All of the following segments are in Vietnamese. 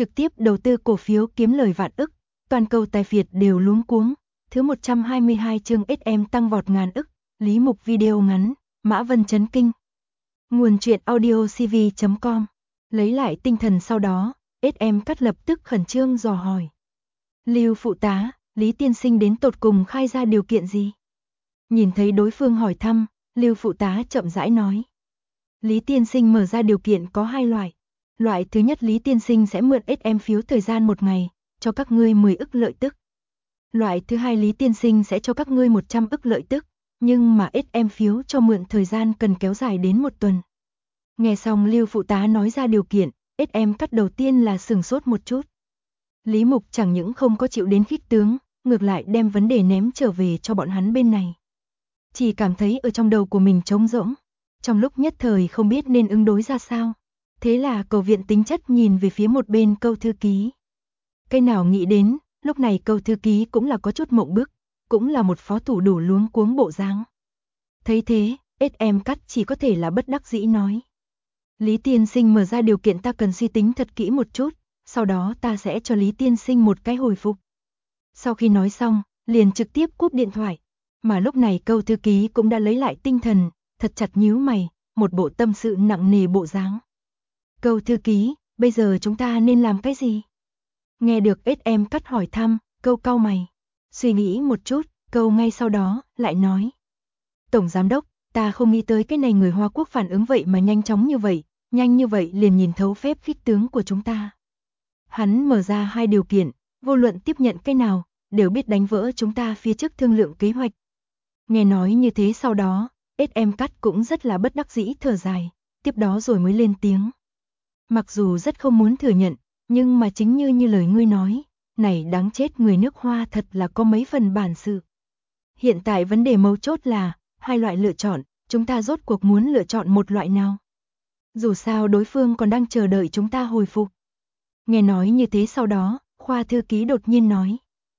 trực tiếp đầu tư cổ phiếu kiếm lời vạn ức, toàn cầu tài phiệt đều luống cuống. Thứ 122 chương SM tăng vọt ngàn ức, Lý Mục video ngắn, Mã Vân chấn kinh. Nguồn truyện audio cv.com. Lấy lại tinh thần sau đó, SM Cắt lập tức khẩn trương dò hỏi. Lưu phụ tá, Lý tiên sinh đến tột cùng khai ra điều kiện gì? Nhìn thấy đối phương hỏi thăm, Lưu phụ tá chậm rãi nói. Lý tiên sinh mở ra điều kiện có hai loại. Loại thứ nhất, Lý tiên sinh sẽ mượn SM phiếu thời gian một ngày, cho các ngươi 10 ức lợi tức. Loại thứ hai, Lý tiên sinh sẽ cho các ngươi 100 ức lợi tức, nhưng mà SM phiếu cho mượn thời gian cần kéo dài đến 1 tuần. Nghe xong Lưu phụ tá nói ra điều kiện, SM Cắt đầu tiên là sửng sốt một chút. Lý Mục chẳng những không có chịu đến khích tướng, ngược lại đem vấn đề ném trở về cho bọn hắn bên này. Chỉ cảm thấy ở trong đầu của mình trống rỗng, trong lúc nhất thời không biết nên ứng đối ra sao. Thế là cầu viện tính chất nhìn về phía một bên Câu thư ký. Cái nào nghĩ đến, lúc này Câu thư ký cũng là có chút mộng bức, cũng là một phó thủ đủ luống cuống bộ dáng. Thấy thế, SM Cắt chỉ có thể là bất đắc dĩ nói. Lý tiên sinh mở ra điều kiện ta cần suy tính thật kỹ một chút, sau đó ta sẽ cho Lý tiên sinh một cái hồi phục. Sau khi nói xong, liền trực tiếp cúp điện thoại, mà lúc này Câu thư ký cũng đã lấy lại tinh thần, thật chặt nhíu mày, một bộ tâm sự nặng nề bộ dáng. Câu thư ký, bây giờ chúng ta nên làm cái gì? Nghe được SM Cắt hỏi thăm, Câu cau mày, suy nghĩ một chút, Câu ngay sau đó lại nói. Tổng giám đốc, ta không nghĩ tới cái này người Hoa Quốc phản ứng vậy mà nhanh chóng như vậy liền nhìn thấu phép khích tướng của chúng ta. Hắn mở ra hai điều kiện, vô luận tiếp nhận cái nào, đều biết đánh vỡ chúng ta phía trước thương lượng kế hoạch. Nghe nói như thế sau đó, SM Cắt cũng rất là bất đắc dĩ thở dài, tiếp đó rồi mới lên tiếng. Mặc dù rất không muốn thừa nhận, nhưng mà chính như lời ngươi nói, này đáng chết người nước Hoa thật là có mấy phần bản sự. Hiện tại vấn đề mấu chốt là, hai loại lựa chọn, chúng ta rốt cuộc muốn lựa chọn một loại nào? Dù sao đối phương còn đang chờ đợi chúng ta hồi phục. Nghe nói như thế sau đó, Khoa thư ký đột nhiên nói.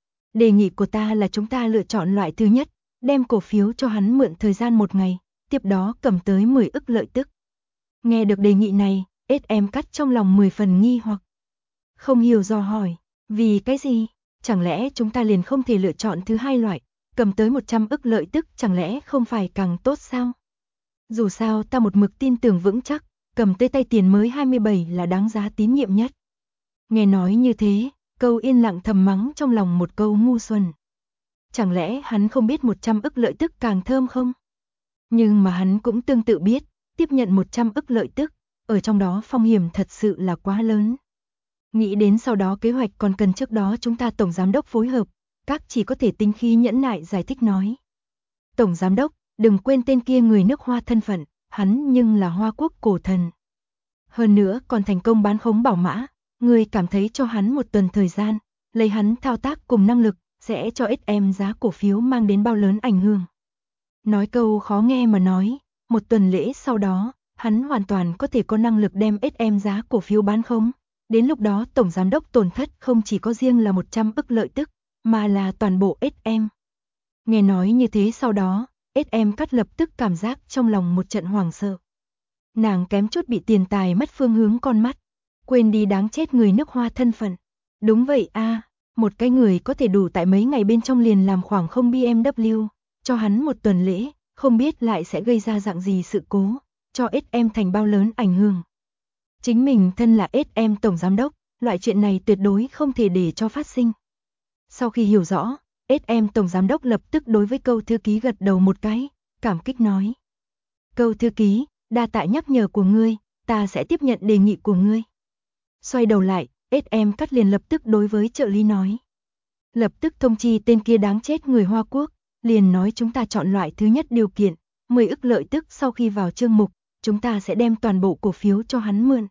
Đề nghị của ta là chúng ta lựa chọn loại thứ nhất, đem cổ phiếu cho hắn mượn thời gian 1 ngày, tiếp đó cầm tới 10 ức lợi tức. Nghe được đề nghị này, SM Cắt trong lòng 10 phần nghi hoặc. Không hiểu dò hỏi, vì cái gì? Chẳng lẽ chúng ta liền không thể lựa chọn thứ hai loại, cầm tới 100 ức lợi tức chẳng lẽ không phải càng tốt sao? Dù sao ta một mực tin tưởng vững chắc, cầm tới tay tiền mới 27 là đáng giá tín nhiệm nhất. Nghe nói như thế, Câu yên lặng thầm mắng trong lòng một câu ngu xuẩn. Chẳng lẽ hắn không biết 100 ức lợi tức càng thơm không? Nhưng mà hắn cũng tương tự biết, tiếp nhận 100 ức lợi tức, ở trong đó phong hiểm thật sự là quá lớn. Nghĩ đến sau đó kế hoạch còn cần trước đó chúng ta tổng giám đốc phối hợp, các chỉ có thể tinh khí nhẫn nại giải thích nói. Tổng giám đốc, đừng quên tên kia người nước Hoa thân phận, hắn nhưng là Hoa Quốc cổ thần. Hơn nữa còn thành công bán khống bảo mã, người cảm thấy cho hắn 1 tuần thời gian, lấy hắn thao tác cùng năng lực, sẽ cho SM giá cổ phiếu mang đến bao lớn ảnh hưởng. Nói câu khó nghe mà nói, 1 tuần lễ sau đó, hắn hoàn toàn có thể có năng lực đem SM giá cổ phiếu bán khống. Đến lúc đó tổng giám đốc tổn thất không chỉ có riêng là 100 ức lợi tức, mà là toàn bộ SM. Nghe nói như thế sau đó, SM Cắt lập tức cảm giác trong lòng một trận hoảng sợ. Nàng kém chút bị tiền tài mất phương hướng con mắt, quên đi đáng chết người nước Hoa thân phận. Đúng vậy a, một cái người có thể đủ tại mấy ngày bên trong liền làm khoảng không BMW, cho hắn 1 tuần lễ, không biết lại sẽ gây ra dạng gì sự cố, cho SM thành bao lớn ảnh hưởng. Chính mình thân là SM tổng giám đốc, loại chuyện này tuyệt đối không thể để cho phát sinh. Sau khi hiểu rõ, SM tổng giám đốc lập tức đối với Câu thư ký gật đầu một cái, cảm kích nói. Câu thư ký, đa tạ nhắc nhở của ngươi, ta sẽ tiếp nhận đề nghị của ngươi. Xoay đầu lại, SM Cắt liền lập tức đối với trợ lý nói. Lập tức thông chi tên kia đáng chết người Hoa Quốc, liền nói chúng ta chọn loại thứ nhất điều kiện, 10 ức lợi tức sau khi vào chương mục, chúng ta sẽ đem toàn bộ cổ phiếu cho hắn mượn.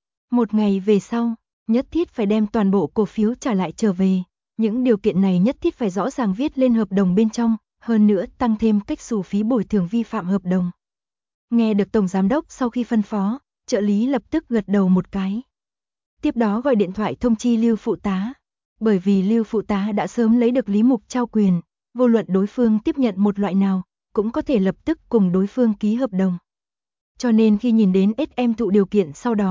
1 ngày về sau, nhất thiết phải đem toàn bộ cổ phiếu trả lại trở về. Những điều kiện này nhất thiết phải rõ ràng viết lên hợp đồng bên trong, hơn nữa tăng thêm cách xù phí bồi thường vi phạm hợp đồng. Nghe được tổng giám đốc sau khi phân phó, trợ lý lập tức gật đầu một cái. Tiếp đó gọi điện thoại thông chi Lưu phụ tá. Bởi vì Lưu phụ tá đã sớm lấy được Lý Mục trao quyền, vô luận đối phương tiếp nhận một loại nào, cũng có thể lập tức cùng đối phương ký hợp đồng. Cho nên khi nhìn đến SM thụ điều kiện sau đó,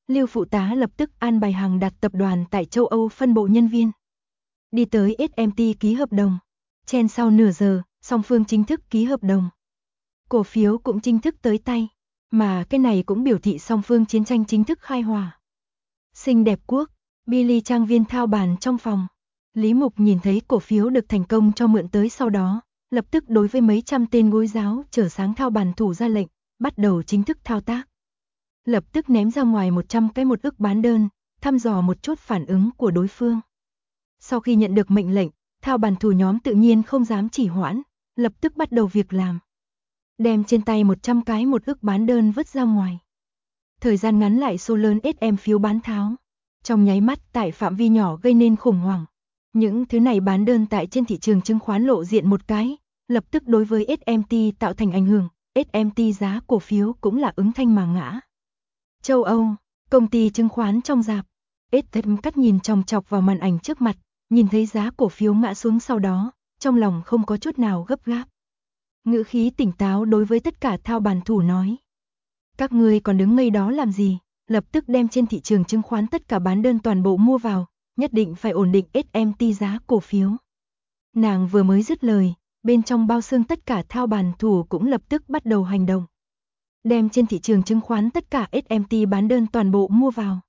Lưu phụ tá lập tức an bài hàng đặt tập đoàn tại châu Âu phân bộ nhân viên. Đi tới SMT ký hợp đồng. Chen sau nửa giờ, song phương chính thức ký hợp đồng. Cổ phiếu cũng chính thức tới tay. Mà cái này cũng biểu thị song phương chiến tranh chính thức khai hỏa. Xinh đẹp quốc, Billy trang viên thao bàn trong phòng. Lý Mục nhìn thấy cổ phiếu được thành công cho mượn tới sau đó, lập tức đối với mấy trăm tên gối giáo trở sáng thao bàn thủ ra lệnh, bắt đầu chính thức thao tác. Lập tức ném ra ngoài 100 cái một ức bán đơn, thăm dò một chút phản ứng của đối phương. Sau khi nhận được mệnh lệnh, thao bàn thủ nhóm tự nhiên không dám chỉ hoãn, lập tức bắt đầu việc làm. Đem trên tay 100 cái một ức bán đơn vứt ra ngoài. Thời gian ngắn lại số lớn SM phiếu bán tháo. Trong nháy mắt tại phạm vi nhỏ gây nên khủng hoảng. Những thứ này bán đơn tại trên thị trường chứng khoán lộ diện một cái, lập tức đối với SMT tạo thành ảnh hưởng, SMT giá cổ phiếu cũng là ứng thanh mà ngã. Châu Âu, công ty chứng khoán trong rạp, SM cắt nhìn chòng chọc vào màn ảnh trước mặt, nhìn thấy giá cổ phiếu ngã xuống sau đó, trong lòng không có chút nào gấp gáp. Ngữ khí tỉnh táo đối với tất cả thao bàn thủ nói. Các ngươi còn đứng ngây đó làm gì, lập tức đem trên thị trường chứng khoán tất cả bán đơn toàn bộ mua vào, nhất định phải ổn định SMT giá cổ phiếu. Nàng vừa mới dứt lời, bên trong bao xương tất cả thao bàn thủ cũng lập tức bắt đầu hành động. Đem trên thị trường chứng khoán tất cả SMT bán đơn toàn bộ mua vào.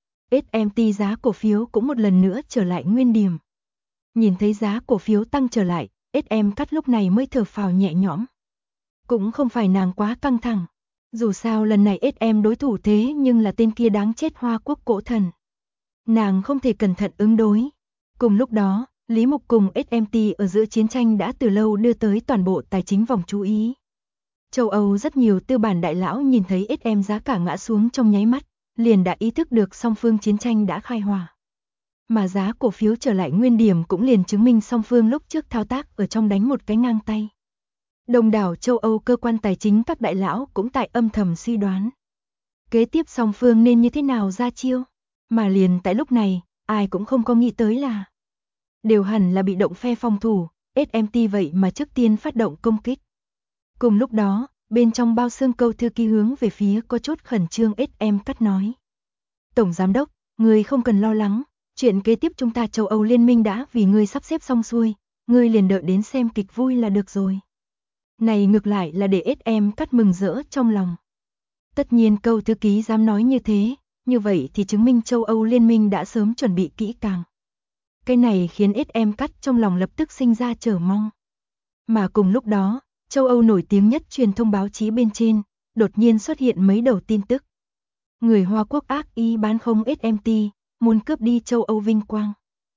SMT giá cổ phiếu cũng một lần nữa trở lại nguyên điểm. Nhìn thấy giá cổ phiếu tăng trở lại, SM cắt lúc này mới thở phào nhẹ nhõm. Cũng không phải nàng quá căng thẳng. Dù sao lần này SM đối thủ thế nhưng là tên kia đáng chết Hoa Quốc cổ thần. Nàng không thể cẩn thận ứng đối. Cùng lúc đó, Lý Mục cùng SMT ở giữa chiến tranh đã từ lâu đưa tới toàn bộ tài chính vòng chú ý. Châu Âu rất nhiều tư bản đại lão nhìn thấy SM giá cả ngã xuống trong nháy mắt, liền đã ý thức được song phương chiến tranh đã khai hỏa. Mà giá cổ phiếu trở lại nguyên điểm cũng liền chứng minh song phương lúc trước thao tác ở trong đánh một cái ngang tay. Đông đảo châu Âu cơ quan tài chính các đại lão cũng tại âm thầm suy đoán. Kế tiếp song phương nên như thế nào ra chiêu, mà liền tại lúc này, ai cũng không có nghĩ tới là đều hẳn là bị động phe phòng thủ, SMT vậy mà trước tiên phát động công kích. Cùng lúc đó, bên trong bao xương câu thư ký hướng về phía có chút khẩn trương SM cắt nói. Tổng giám đốc, người không cần lo lắng, chuyện kế tiếp chúng ta châu Âu liên minh đã vì người sắp xếp xong xuôi, người liền đợi đến xem kịch vui là được rồi. Này ngược lại là để SM cắt mừng rỡ trong lòng. Tất nhiên câu thư ký dám nói như thế, như vậy thì chứng minh châu Âu liên minh đã sớm chuẩn bị kỹ càng. Cái này khiến SM cắt trong lòng lập tức sinh ra chờ mong. Mà cùng lúc đó, châu Âu nổi tiếng nhất truyền thông báo chí bên trên, đột nhiên xuất hiện mấy đầu tin tức. Người Hoa Quốc ác ý bán không SMT, muốn cướp đi châu Âu vinh quang.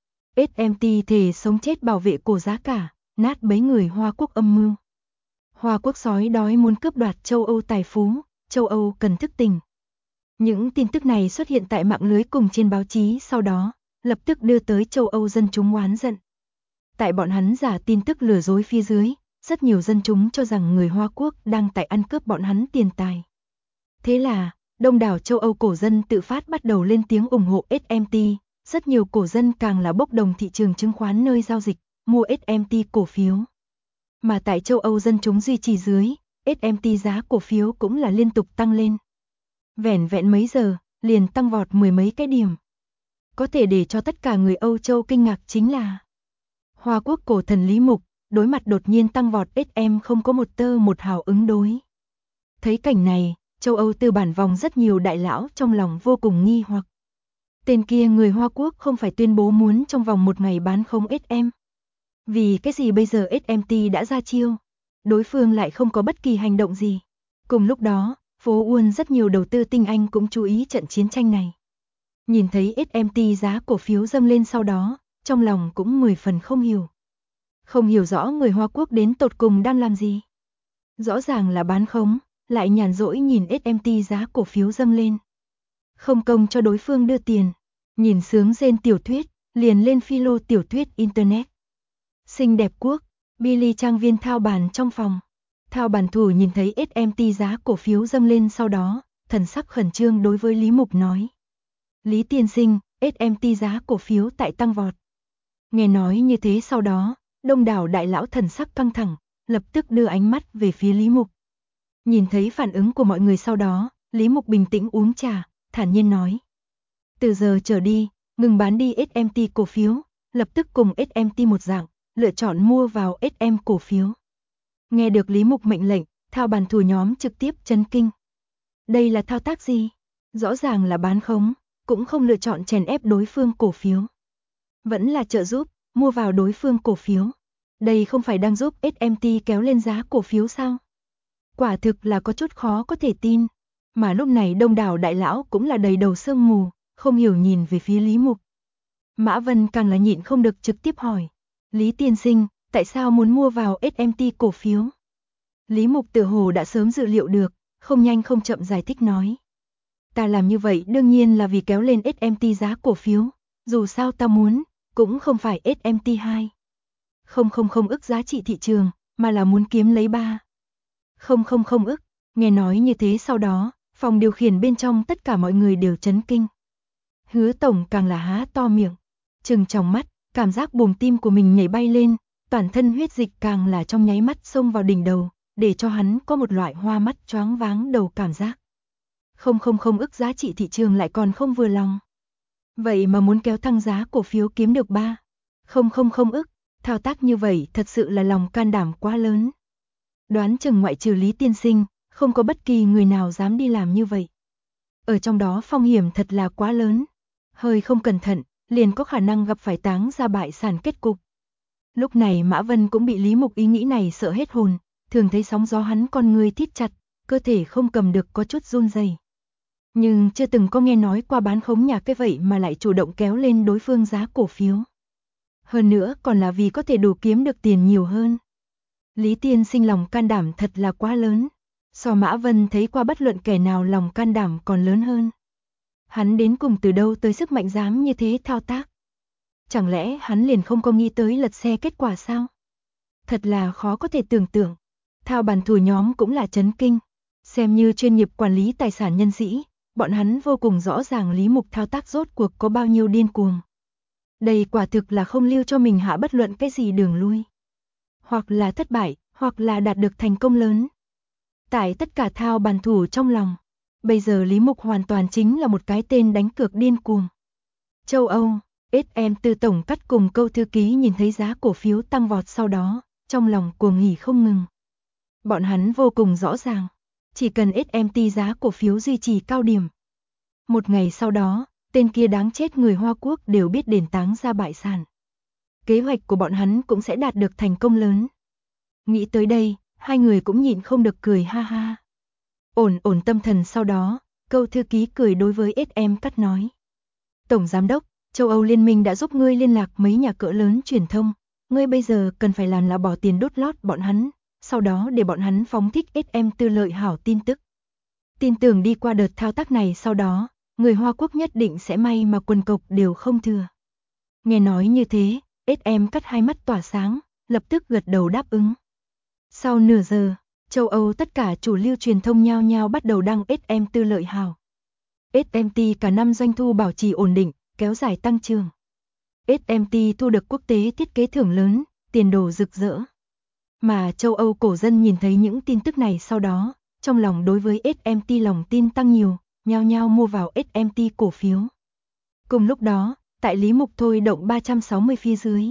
SMT thề sống chết bảo vệ cổ giá cả, nát bấy người Hoa Quốc âm mưu. Hoa Quốc sói đói muốn cướp đoạt châu Âu tài phú, châu Âu cần thức tỉnh. Những tin tức này xuất hiện tại mạng lưới cùng trên báo chí sau đó, lập tức đưa tới châu Âu dân chúng oán giận. Tại bọn hắn giả tin tức lừa dối phía dưới, rất nhiều dân chúng cho rằng người Hoa Quốc đang tại ăn cướp bọn hắn tiền tài. Thế là, đông đảo châu Âu cổ dân tự phát bắt đầu lên tiếng ủng hộ SMT, rất nhiều cổ dân càng là bốc đồng thị trường chứng khoán nơi giao dịch, mua SMT cổ phiếu. Mà tại châu Âu dân chúng duy trì dưới, SMT giá cổ phiếu cũng là liên tục tăng lên. Vẻn vẹn mấy giờ, liền tăng vọt mười mấy cái điểm. Có thể để cho tất cả người Âu Châu kinh ngạc chính là Hoa Quốc cổ thần Lý Mục, đối mặt đột nhiên tăng vọt SM không có một tơ một hào ứng đối. Thấy cảnh này, châu Âu tư bản vòng rất nhiều đại lão trong lòng vô cùng nghi hoặc. Tên kia người Hoa Quốc không phải tuyên bố muốn trong vòng một ngày bán không SM. Vì cái gì bây giờ SMT đã ra chiêu, đối phương lại không có bất kỳ hành động gì. Cùng lúc đó, phố Wall rất nhiều đầu tư tinh anh cũng chú ý trận chiến tranh này. Nhìn thấy SMT giá cổ phiếu dâng lên sau đó, trong lòng cũng 10 phần không hiểu. Không hiểu rõ người Hoa Quốc đến tột cùng đang làm gì. Rõ ràng là bán khống, lại nhàn rỗi nhìn SMT giá cổ phiếu dâng lên. Không công cho đối phương đưa tiền, nhìn sướng rên tiểu thuyết, liền lên philo tiểu thuyết Internet. Xinh đẹp quốc, Billy trang viên thao bàn trong phòng. Thao bàn thủ nhìn thấy SMT giá cổ phiếu dâng lên sau đó, thần sắc khẩn trương đối với Lý Mục nói. Lý tiên sinh, SMT giá cổ phiếu tại tăng vọt. Nghe nói như thế sau đó, đông đảo đại lão thần sắc căng thẳng, lập tức đưa ánh mắt về phía Lý Mục. Nhìn thấy phản ứng của mọi người sau đó, Lý Mục bình tĩnh uống trà, thản nhiên nói. Từ giờ trở đi, ngừng bán đi SMT cổ phiếu, lập tức cùng SMT một dạng, lựa chọn mua vào SM cổ phiếu. Nghe được Lý Mục mệnh lệnh, thao bàn thủ nhóm trực tiếp chấn kinh. Đây là thao tác gì? Rõ ràng là bán khống, cũng không lựa chọn chèn ép đối phương cổ phiếu. Vẫn là trợ giúp, mua vào đối phương cổ phiếu. Đây không phải đang giúp SMT kéo lên giá cổ phiếu sao? Quả thực là có chút khó có thể tin. Mà lúc này đông đảo đại lão cũng là đầy đầu sương mù, không hiểu nhìn về phía Lý Mục. Mã Vân càng là nhịn không được trực tiếp hỏi. Lý tiên sinh, tại sao muốn mua vào SMT cổ phiếu? Lý Mục tựa hồ đã sớm dự liệu được, không nhanh không chậm giải thích nói. Ta làm như vậy đương nhiên là vì kéo lên SMT giá cổ phiếu, dù sao ta muốn, cũng không phải SMT2. Không ức giá trị thị trường, mà là muốn kiếm lấy 3. Không ức, nghe nói như thế sau đó, phòng điều khiển bên trong tất cả mọi người đều chấn kinh. Hứa tổng càng là há to miệng, trừng tròng mắt, cảm giác buồng tim của mình nhảy bay lên, toàn thân huyết dịch càng là trong nháy mắt xông vào đỉnh đầu, để cho hắn có một loại hoa mắt choáng váng đầu cảm giác. Không ức giá trị thị trường lại còn không vừa lòng. Vậy mà muốn kéo thăng giá cổ phiếu kiếm được 3. Không ức, thao tác như vậy thật sự là lòng can đảm quá lớn. Đoán chừng ngoại trừ Lý tiên sinh, không có bất kỳ người nào dám đi làm như vậy. Ở trong đó phong hiểm thật là quá lớn. Hơi không cẩn thận, liền có khả năng gặp phải táng ra bại sản kết cục. Lúc này Mã Vân cũng bị Lý Mục ý nghĩ này sợ hết hồn, thường thấy sóng gió hắn con người thít chặt, cơ thể không cầm được có chút run rẩy. Nhưng chưa từng có nghe nói qua bán khống nhà cái vậy mà lại chủ động kéo lên đối phương giá cổ phiếu. Hơn nữa còn là vì có thể đủ kiếm được tiền nhiều hơn. Lý tiên sinh lòng can đảm thật là quá lớn. So Mã Vân thấy qua bất luận kẻ nào lòng can đảm còn lớn hơn. Hắn đến cùng từ đâu tới sức mạnh dám như thế thao tác? Chẳng lẽ hắn liền không có nghĩ tới lật xe kết quả sao? Thật là khó có thể tưởng tượng. Thao bàn thủ nhóm cũng là chấn kinh. Xem như chuyên nghiệp quản lý tài sản nhân sĩ, bọn hắn vô cùng rõ ràng Lý Mục thao tác rốt cuộc có bao nhiêu điên cuồng. Đây quả thực là không lưu cho mình hạ bất luận cái gì đường lui. Hoặc là thất bại, hoặc là đạt được thành công lớn. Tại tất cả thao bàn thủ trong lòng, bây giờ Lý Mục hoàn toàn chính là một cái tên đánh cược điên cuồng. Châu Âu, SM Tư tổng cắt cùng câu thư ký nhìn thấy giá cổ phiếu tăng vọt sau đó, trong lòng cuồng hỉ không ngừng. Bọn hắn vô cùng rõ ràng, chỉ cần SMT giá cổ phiếu duy trì cao điểm. Một ngày sau đó, tên kia đáng chết người Hoa Quốc đều biết đền táng ra bại sản. Kế hoạch của bọn hắn cũng sẽ đạt được thành công lớn. Nghĩ tới đây, hai người cũng nhịn không được cười ha ha. Ổn tâm thần sau đó, câu thư ký cười đối với SM Cắt nói. Tổng Giám đốc, châu Âu Liên minh đã giúp ngươi liên lạc mấy nhà cỡ lớn truyền thông. Ngươi bây giờ cần phải làm là bỏ tiền đốt lót bọn hắn, sau đó để bọn hắn phóng thích SM Tư lợi hảo tin tức. Tin tưởng đi qua đợt thao tác này sau đó, người Hoa Quốc nhất định sẽ may mà quần cộc đều không thừa. Nghe nói như thế, SM Cắt hai mắt tỏa sáng, lập tức gật đầu đáp ứng. Sau nửa giờ, châu Âu tất cả chủ lưu truyền thông nhao nhao bắt đầu đăng SM Tư lợi hảo. SMT cả năm doanh thu bảo trì ổn định, kéo dài tăng trưởng. SMT thu được quốc tế thiết kế thưởng lớn, tiền đồ rực rỡ. Mà châu Âu cổ dân nhìn thấy những tin tức này sau đó, trong lòng đối với SMT lòng tin tăng nhiều, nhao nhao mua vào SMT cổ phiếu. Cùng lúc đó, tại Lý Mục thôi động 360 phía dưới.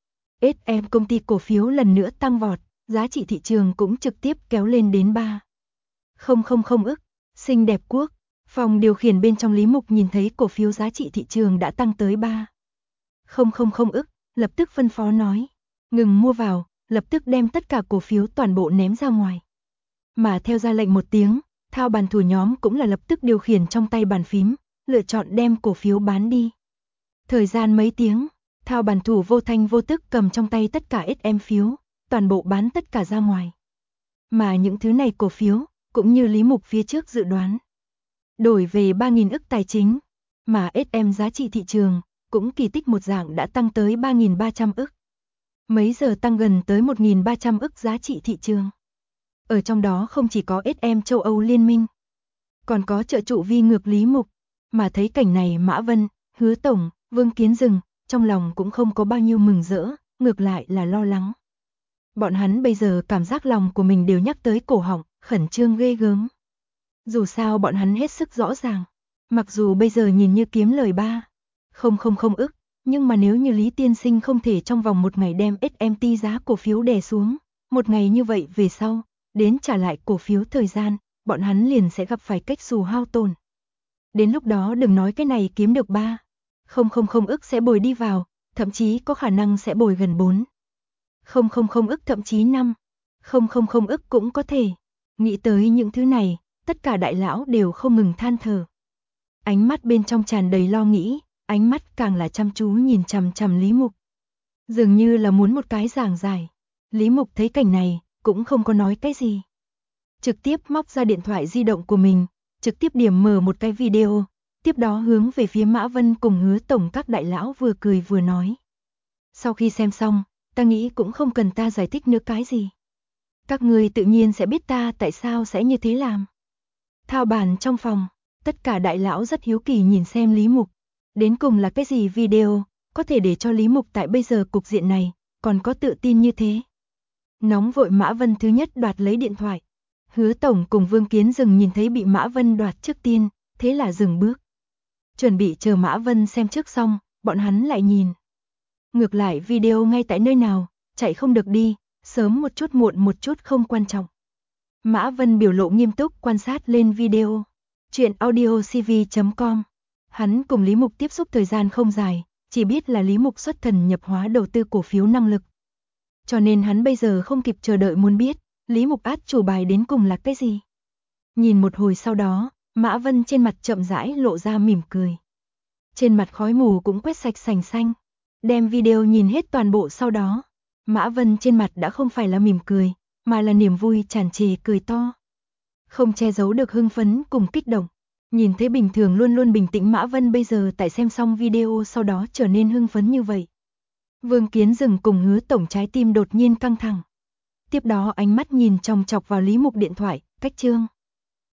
SM công ty cổ phiếu lần nữa tăng vọt, giá trị thị trường cũng trực tiếp kéo lên đến 3. Không ức, xinh đẹp quốc. Phòng điều khiển bên trong Lý Mục nhìn thấy cổ phiếu giá trị thị trường đã tăng tới 3. Không ức, lập tức phân phó nói. Ngừng mua vào, lập tức đem tất cả cổ phiếu toàn bộ ném ra ngoài. Mà theo ra lệnh một tiếng, thao bàn thủ nhóm cũng là lập tức điều khiển trong tay bàn phím, lựa chọn đem cổ phiếu bán đi. Thời gian mấy tiếng, thao bàn thủ vô thanh vô tức cầm trong tay tất cả SM phiếu, toàn bộ bán tất cả ra ngoài. Mà những thứ này cổ phiếu, cũng như Lý Mục phía trước dự đoán, đổi về 3.000 ức tài chính, mà SM giá trị thị trường, cũng kỳ tích một dạng đã tăng tới 3.300 ức. Mấy giờ tăng gần tới 1.300 ức giá trị thị trường. Ở trong đó không chỉ có SM châu Âu Liên minh, còn có trợ trụ vi ngược Lý Mục, mà thấy cảnh này Mã Vân, Hứa Tổng, Vương Kiến Dừng, trong lòng cũng không có bao nhiêu mừng rỡ, ngược lại là lo lắng. Bọn hắn bây giờ cảm giác lòng của mình đều nhắc tới cổ họng, khẩn trương ghê gớm. Dù sao bọn hắn hết sức rõ ràng, Mặc dù bây giờ nhìn như kiếm lời 3,000 ức, nhưng mà nếu như Lý tiên sinh không thể trong vòng một ngày đem SMT giá cổ phiếu đè xuống, một ngày như vậy về sau, đến trả lại cổ phiếu thời gian, bọn hắn liền sẽ gặp phải cách xù hao tổn. Đến lúc đó đừng nói cái này kiếm được 3,000 ức sẽ bồi đi vào, thậm chí có khả năng sẽ bồi gần 4,000 ức, thậm chí 5,000 ức cũng có thể. Nghĩ tới những thứ này, tất cả đại lão đều không ngừng than thở. Ánh mắt bên trong tràn đầy lo nghĩ, ánh mắt càng là chăm chú nhìn chằm chằm Lý Mục. Dường như là muốn một cái giảng giải. Lý Mục thấy cảnh này, cũng không có nói cái gì. Trực tiếp móc ra điện thoại di động của mình, trực tiếp điểm mở một cái video, tiếp đó hướng về phía Mã Vân cùng Hứa tổng các đại lão vừa cười vừa nói. Sau khi xem xong, ta nghĩ cũng không cần ta giải thích nữa cái gì. Các người tự nhiên sẽ biết ta tại sao sẽ như thế làm. Thao bàn trong phòng, tất cả đại lão rất hiếu kỳ nhìn xem Lý Mục. Đến cùng là cái gì video, có thể để cho Lý Mục tại bây giờ cục diện này, còn có tự tin như thế. Nóng vội Mã Vân thứ nhất đoạt lấy điện thoại. Hứa tổng cùng Vương Kiến Dừng nhìn thấy bị Mã Vân đoạt trước tiên, thế là dừng bước. Chuẩn bị chờ Mã Vân xem trước xong, bọn hắn lại nhìn. Ngược lại video ngay tại nơi nào, chạy không được đi, sớm một chút muộn một chút không quan trọng. Mã Vân biểu lộ nghiêm túc quan sát lên video. Chuyện audiocv.com. Hắn cùng Lý Mục tiếp xúc thời gian không dài, chỉ biết là Lý Mục xuất thần nhập hóa đầu tư cổ phiếu năng lực. Cho nên hắn bây giờ không kịp chờ đợi muốn biết, Lý Mục át chủ bài đến cùng là cái gì. Nhìn một hồi sau đó, Mã Vân trên mặt chậm rãi lộ ra mỉm cười. Trên mặt khói mù cũng quét sạch sành xanh. Đem video nhìn hết toàn bộ sau đó, Mã Vân trên mặt đã không phải là mỉm cười, mà là niềm vui tràn trề cười to. Không che giấu được hưng phấn cùng kích động. Nhìn thấy bình thường luôn luôn bình tĩnh Mã Vân bây giờ tại xem xong video sau đó trở nên hưng phấn như vậy. Vương Kiến Dừng cùng Hứa tổng trái tim đột nhiên căng thẳng. Tiếp đó ánh mắt nhìn chòng chọc vào Lý Mục điện thoại, cách chương.